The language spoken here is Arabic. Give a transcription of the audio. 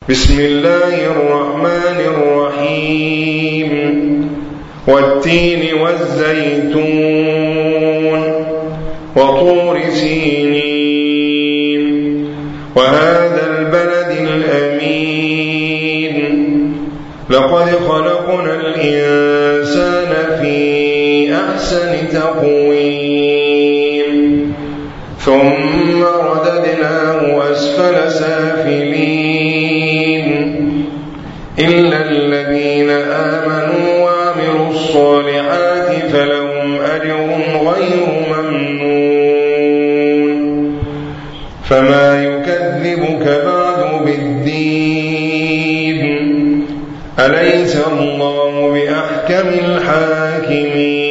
بسم الله الرحمن الرحيم والتين والزيتون وطور سينين وهذا البلد الأمين لقد خلقنا الإنسان في أحسن تقويم ثم رددناه أسفل سافلين إلا الذين آمنوا وعملوا الصالحات فلهم أجر غير ممنون فما يكذبك بعد بالدين أليس الله بأحكم الحاكمين